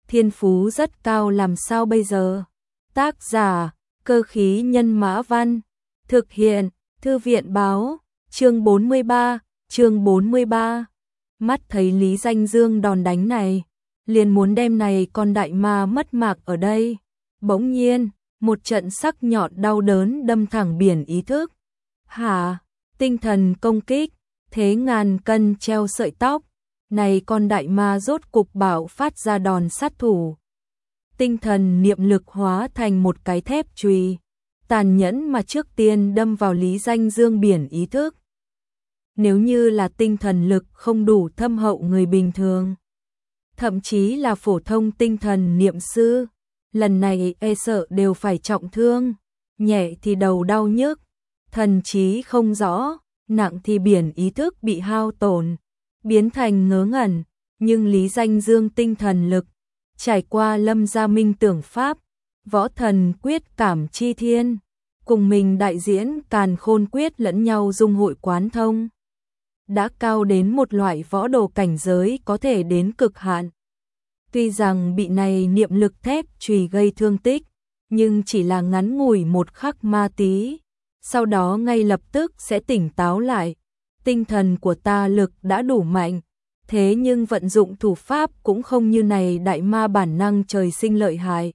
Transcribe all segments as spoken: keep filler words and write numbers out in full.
thiên phú rất cao làm sao bây giờ? Tác giả, Cơ khí nhân mã văn, thực hiện, Thư viện báo, chương bốn mươi ba, chương bốn mươi ba. Mắt thấy Lý Danh Dương đòn đánh này, liền muốn đem này con đại ma mất mạc ở đây. Bỗng nhiên, một trận sắc nhọn đau đớn đâm thẳng biển ý thức. Hả? Tinh thần công kích, thế ngàn cân treo sợi tóc. Này con đại ma rốt cục bạo phát ra đòn sát thủ. Tinh thần niệm lực hóa thành một cái thép chùy, tàn nhẫn mà trước tiên đâm vào Lý Danh Dương biển ý thức. Nếu như là tinh thần lực không đủ thâm hậu người bình thường, thậm chí là phổ thông tinh thần niệm sư, lần này e sợ đều phải trọng thương, nhẹ thì đầu đau nhức, thần trí không rõ, nặng thì biển ý thức bị hao tổn, biến thành ngớ ngẩn. Nhưng Lý Danh Dương tinh thần lực, trải qua Lâm Gia Minh tưởng pháp, võ thần quyết cảm chi thiên, cùng mình đại diễn càn khôn quyết lẫn nhau dung hội quán thông, đã cao đến một loại võ đồ cảnh giới có thể đến cực hạn. Tuy rằng bị này niệm lực thép chùy gây thương tích, nhưng chỉ là ngắn ngủi một khắc ma tí, sau đó ngay lập tức sẽ tỉnh táo lại. Tinh thần của ta lực đã đủ mạnh, thế nhưng vận dụng thủ pháp cũng không như này đại ma bản năng trời sinh lợi hại.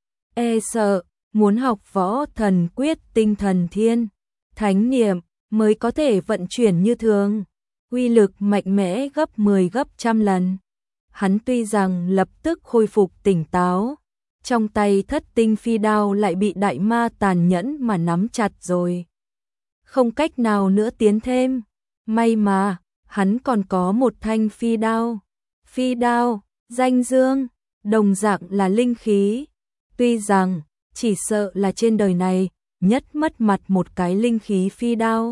E sợ, muốn học võ thần quyết tinh thần thiên, thánh niệm mới có thể vận chuyển như thường, uy lực mạnh mẽ gấp mười gấp trăm lần. Hắn tuy rằng lập tức khôi phục tỉnh táo, trong tay thất tinh phi đao lại bị đại ma tàn nhẫn mà nắm chặt rồi. Không cách nào nữa tiến thêm, may mà, hắn còn có một thanh phi đao. Phi đao, Danh Dương, đồng dạng là linh khí. Tuy rằng, chỉ sợ là trên đời này, nhất mất mặt một cái linh khí phi đao.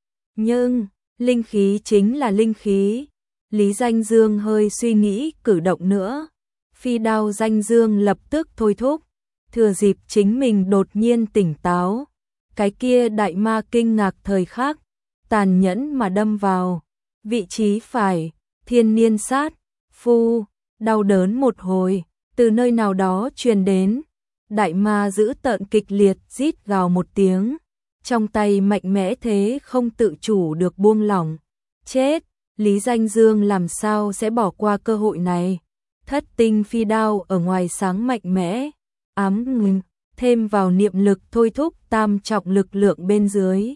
Nhưng, linh khí chính là linh khí. Lý Danh Dương hơi suy nghĩ cử động nữa. Phi đao Danh Dương lập tức thôi thúc, thừa dịp chính mình đột nhiên tỉnh táo. Cái kia đại ma kinh ngạc thời khắc, tàn nhẫn mà đâm vào. Vị trí phải, thiên niên sát, phu, đau đớn một hồi, từ nơi nào đó truyền đến. Đại ma giữ tợn kịch liệt rít gào một tiếng, trong tay mạnh mẽ thế không tự chủ được buông lỏng. Chết, Lý Danh Dương làm sao sẽ bỏ qua cơ hội này. Thất tinh phi đao ở ngoài sáng mạnh mẽ, ám ngừng, thêm vào niệm lực thôi thúc tam trọng lực lượng bên dưới.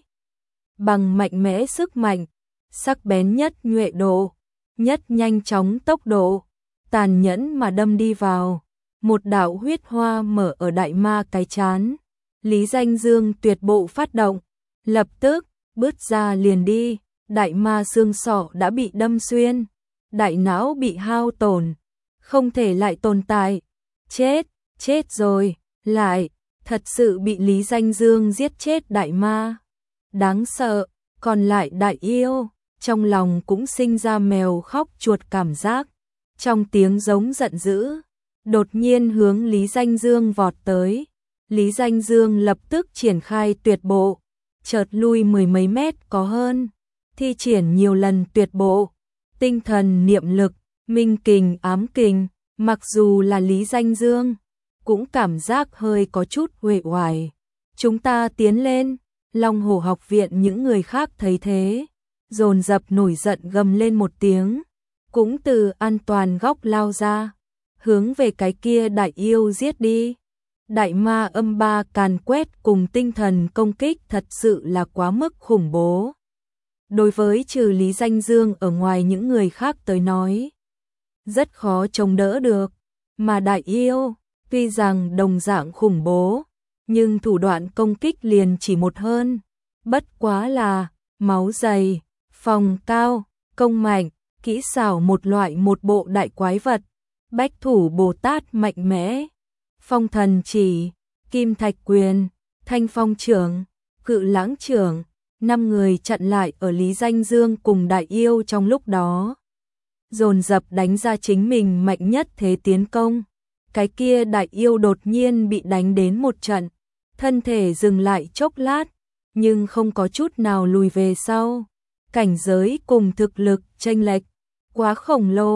Bằng mạnh mẽ sức mạnh, sắc bén nhất nhuệ độ, nhất nhanh chóng tốc độ, tàn nhẫn mà đâm đi vào. Một đạo huyết hoa mở ở đại ma cái chán. Lý Danh Dương tuyệt bộ phát động, lập tức, bứt ra liền đi. Đại ma xương sọ đã bị đâm xuyên, đại não bị hao tổn, không thể lại tồn tại. Chết, chết rồi, lại, thật sự bị Lý Danh Dương giết chết đại ma. Đáng sợ, còn lại đại yêu, trong lòng cũng sinh ra mèo khóc chuột cảm giác. Trong tiếng giống giận dữ, đột nhiên hướng Lý Danh Dương vọt tới. Lý Danh Dương lập tức triển khai tuyệt bộ, chợt lui mười mấy mét có hơn, thi triển nhiều lần tuyệt bộ. Tinh thần niệm lực, minh kình ám kình, mặc dù là Lý Danh Dương, cũng cảm giác hơi có chút uể oải. Chúng ta tiến lên. Long Hổ học viện những người khác thấy thế, dồn dập nổi giận gầm lên một tiếng, cũng từ an toàn góc lao ra, hướng về cái kia đại yêu giết đi. Đại ma âm ba càn quét cùng tinh thần công kích thật sự là quá mức khủng bố. Đối với trừ Lý Danh Dương ở ngoài những người khác tới nói, rất khó chống đỡ được. Mà đại yêu, tuy rằng đồng dạng khủng bố, nhưng thủ đoạn công kích liền chỉ một hơn. Bất quá là, máu dày, phòng cao, công mạnh, kỹ xảo một loại một bộ đại quái vật. Bách thủ Bồ Tát mạnh mẽ, phong thần chỉ, kim thạch quyền, thanh phong trưởng, cự lãng trưởng. Năm người chặn lại ở Lý Danh Dương cùng đại yêu trong lúc đó, dồn dập đánh ra chính mình mạnh nhất thế tiến công. Cái kia đại yêu đột nhiên bị đánh đến một trận, thân thể dừng lại chốc lát, nhưng không có chút nào lùi về sau. Cảnh giới cùng thực lực chênh lệch quá khổng lồ,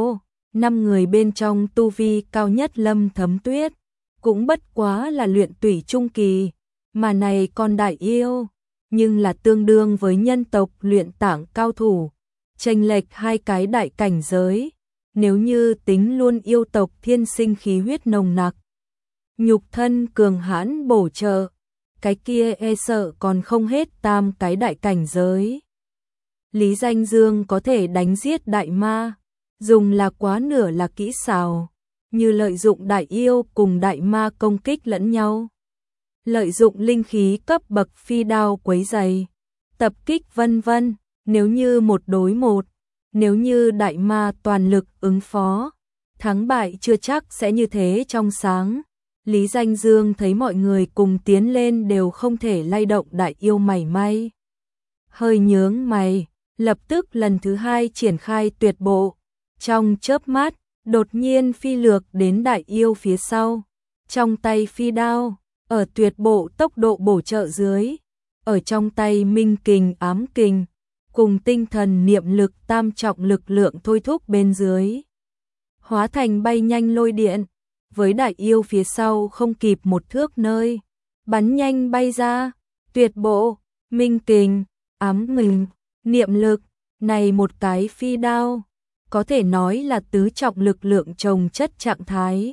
năm người bên trong tu vi cao nhất Lâm Thấm Tuyết, cũng bất quá là luyện tủy trung kỳ, mà này con đại yêu, nhưng là tương đương với nhân tộc luyện tạng cao thủ, chênh lệch hai cái đại cảnh giới, nếu như tính luôn yêu tộc thiên sinh khí huyết nồng nặc, nhục thân cường hãn bổ trợ, cái kia e sợ còn không hết tam cái đại cảnh giới. Lý Danh Dương có thể đánh giết đại ma, dùng là quá nửa là kỹ xảo, như lợi dụng đại yêu cùng đại ma công kích lẫn nhau, lợi dụng linh khí cấp bậc phi đao quấy rầy, tập kích vân vân, nếu như một đối một, nếu như đại ma toàn lực ứng phó, thắng bại chưa chắc sẽ như thế trong sáng. Lý Danh Dương thấy mọi người cùng tiến lên đều không thể lay động đại yêu mảy may. Hơi nhướng mày, lập tức lần thứ hai triển khai tuyệt bộ, trong chớp mắt, đột nhiên phi lược đến đại yêu phía sau, trong tay phi đao, ở tuyệt bộ tốc độ bổ trợ dưới, ở trong tay minh kình ám kình, cùng tinh thần niệm lực tam trọng lực lượng thôi thúc bên dưới, hóa thành bay nhanh lôi điện, với đại yêu phía sau không kịp một thước nơi, bắn nhanh bay ra, tuyệt bộ, minh kình, ám kình, niệm lực, này một cái phi đao, có thể nói là tứ trọng lực lượng chồng chất trạng thái.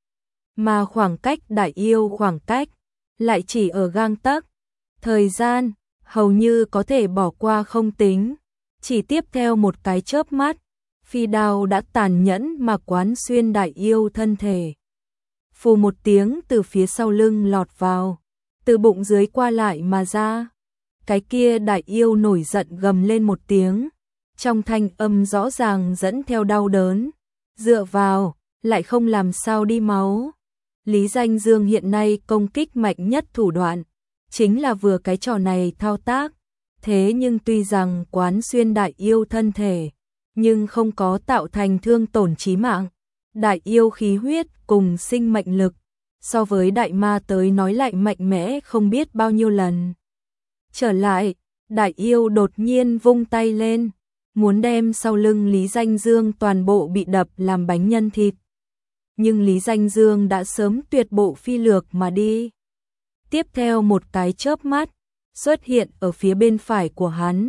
Mà khoảng cách đại yêu khoảng cách, lại chỉ ở gang tấc, thời gian, hầu như có thể bỏ qua không tính, chỉ tiếp theo một cái chớp mắt, phi đao đã tàn nhẫn mà quán xuyên đại yêu thân thể. Phù một tiếng từ phía sau lưng lọt vào, từ bụng dưới qua lại mà ra. Cái kia đại yêu nổi giận gầm lên một tiếng, trong thanh âm rõ ràng dẫn theo đau đớn, dựa vào, lại không làm sao đi máu. Lý Danh Dương hiện nay công kích mạnh nhất thủ đoạn, chính là vừa cái trò này thao tác, thế nhưng tuy rằng quán xuyên đại yêu thân thể, nhưng không có tạo thành thương tổn chí mạng. Đại yêu khí huyết cùng sinh mệnh lực, so với đại ma tới nói lại mạnh mẽ không biết bao nhiêu lần. Trở lại, đại yêu đột nhiên vung tay lên, muốn đem sau lưng Lý Danh Dương toàn bộ bị đập làm bánh nhân thịt. Nhưng Lý Danh Dương đã sớm tuyệt bộ phi lược mà đi. Tiếp theo một cái chớp mắt, xuất hiện ở phía bên phải của hắn,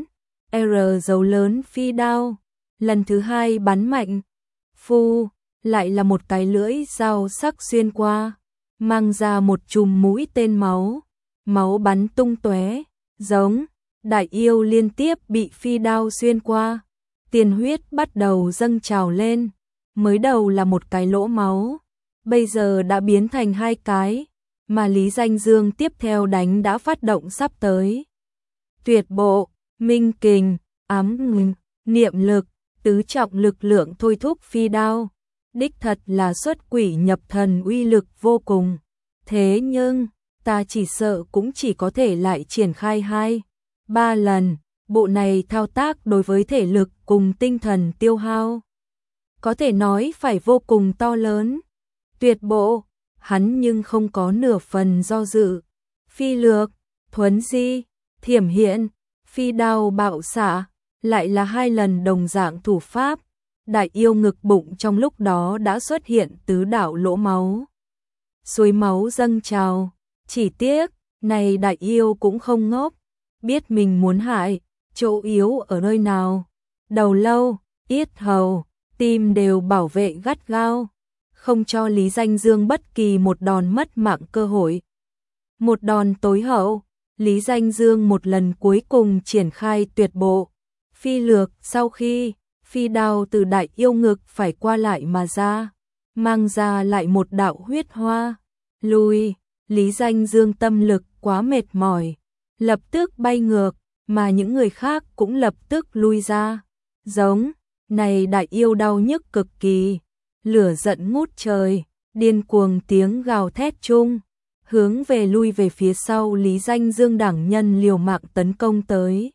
R dấu lớn phi đao, lần thứ hai bắn mạnh, phu, lại là một cái lưỡi dao sắc xuyên qua, mang ra một chùm mũi tên máu, máu bắn tung tóe, giống, đại yêu liên tiếp bị phi đao xuyên qua, tiền huyết bắt đầu dâng trào lên, mới đầu là một cái lỗ máu, bây giờ đã biến thành hai cái, mà Lý Danh Dương tiếp theo đánh đã phát động sắp tới. Tuyệt bộ, minh kình, ám kình, niệm lực, tứ trọng lực lượng thôi thúc phi đao, đích thật là xuất quỷ nhập thần uy lực vô cùng. Thế nhưng, ta chỉ sợ cũng chỉ có thể lại triển khai hai, ba lần, bộ này thao tác đối với thể lực cùng tinh thần tiêu hao, có thể nói phải vô cùng to lớn. Tuyệt bộ, hắn nhưng không có nửa phần do dự. Phi lược, thuấn di, thiểm hiện, phi đao bạo xạ, lại là hai lần đồng dạng thủ pháp. Đại yêu ngực bụng trong lúc đó đã xuất hiện tứ đạo lỗ máu. Suối máu dâng trào, chỉ tiếc, này đại yêu cũng không ngốc, biết mình muốn hại, chỗ yếu ở nơi nào. Đầu lâu, yết hầu, tim đều bảo vệ gắt gao, không cho Lý Danh Dương bất kỳ một đòn mất mạng cơ hội. Một đòn tối hậu, Lý Danh Dương một lần cuối cùng triển khai tuyệt bộ. Phi lược sau khi, phi đao từ đại yêu ngực phải qua lại mà ra, mang ra lại một đạo huyết hoa. Lùi, Lý Danh Dương tâm lực quá mệt mỏi, lập tức bay ngược, mà những người khác cũng lập tức lui ra. Giống, này đại yêu đau nhức cực kỳ, lửa giận ngút trời, điên cuồng tiếng gào thét chung, hướng về lui về phía sau Lý Danh Dương đẳng nhân liều mạng tấn công tới.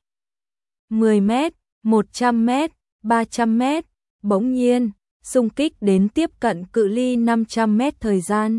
mười mét, một trăm mét, ba trăm mét, bỗng nhiên, xung kích đến tiếp cận cự ly năm trăm mét thời gian.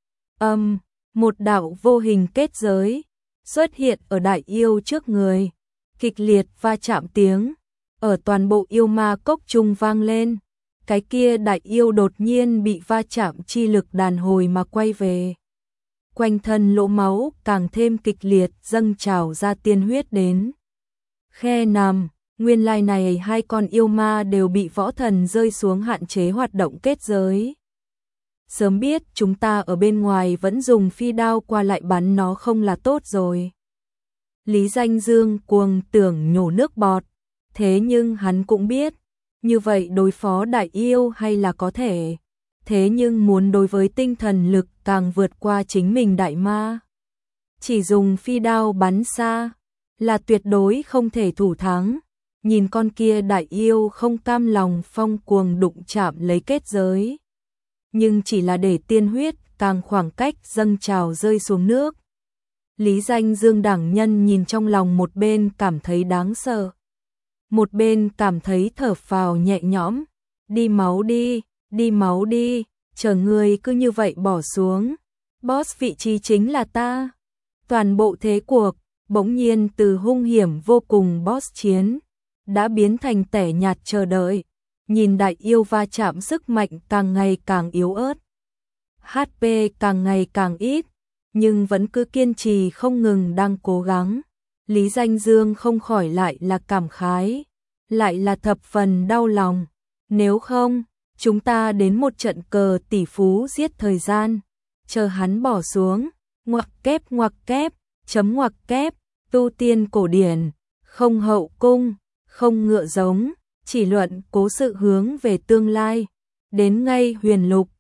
Âm, um, một đạo vô hình kết giới xuất hiện ở đại yêu trước người, kịch liệt va chạm tiếng ở toàn bộ yêu ma cốc trung vang lên. cái kia đại yêu đột nhiên bị va chạm chi lực đàn hồi mà quay về. Quanh thân lỗ máu càng thêm kịch liệt dâng trào ra tiên huyết đến. Khe nằm, nguyên lai này hai con yêu ma đều bị võ thần rơi xuống hạn chế hoạt động kết giới. Sớm biết chúng ta ở bên ngoài vẫn dùng phi đao qua lại bắn nó không là tốt rồi. Lý Danh Dương cuồng tưởng nhổ nước bọt, thế nhưng hắn cũng biết, như vậy đối phó đại yêu hay là có thể, thế nhưng muốn đối với tinh thần lực càng vượt qua chính mình đại ma. Chỉ dùng phi đao bắn xa, là tuyệt đối không thể thủ thắng. Nhìn con kia đại yêu không cam lòng phong cuồng đụng chạm lấy kết giới. Nhưng chỉ là để tiên huyết càng khoảng cách dâng trào rơi xuống nước. Lý Danh Dương đẳng nhân nhìn trong lòng một bên cảm thấy đáng sợ. Một bên cảm thấy thở phào nhẹ nhõm. Đi máu đi, đi máu đi, chờ người cứ như vậy bỏ xuống. Boss vị trí chính là ta. Toàn bộ thế cuộc, bỗng nhiên từ hung hiểm vô cùng boss chiến, đã biến thành tẻ nhạt chờ đợi. Nhìn đại yêu va chạm sức mạnh càng ngày càng yếu ớt. hát pê càng ngày càng ít, nhưng vẫn cứ kiên trì không ngừng đang cố gắng. Lý Danh Dương không khỏi lại là cảm khái, lại là thập phần đau lòng. Nếu không, chúng ta đến một trận cờ tỷ phú giết thời gian, chờ hắn bỏ xuống, ngoặc kép ngoặc kép, chấm ngoặc kép, tu tiên cổ điển, không hậu cung, không ngựa giống, chỉ luận cố sự hướng về tương lai, đến ngay huyền lục,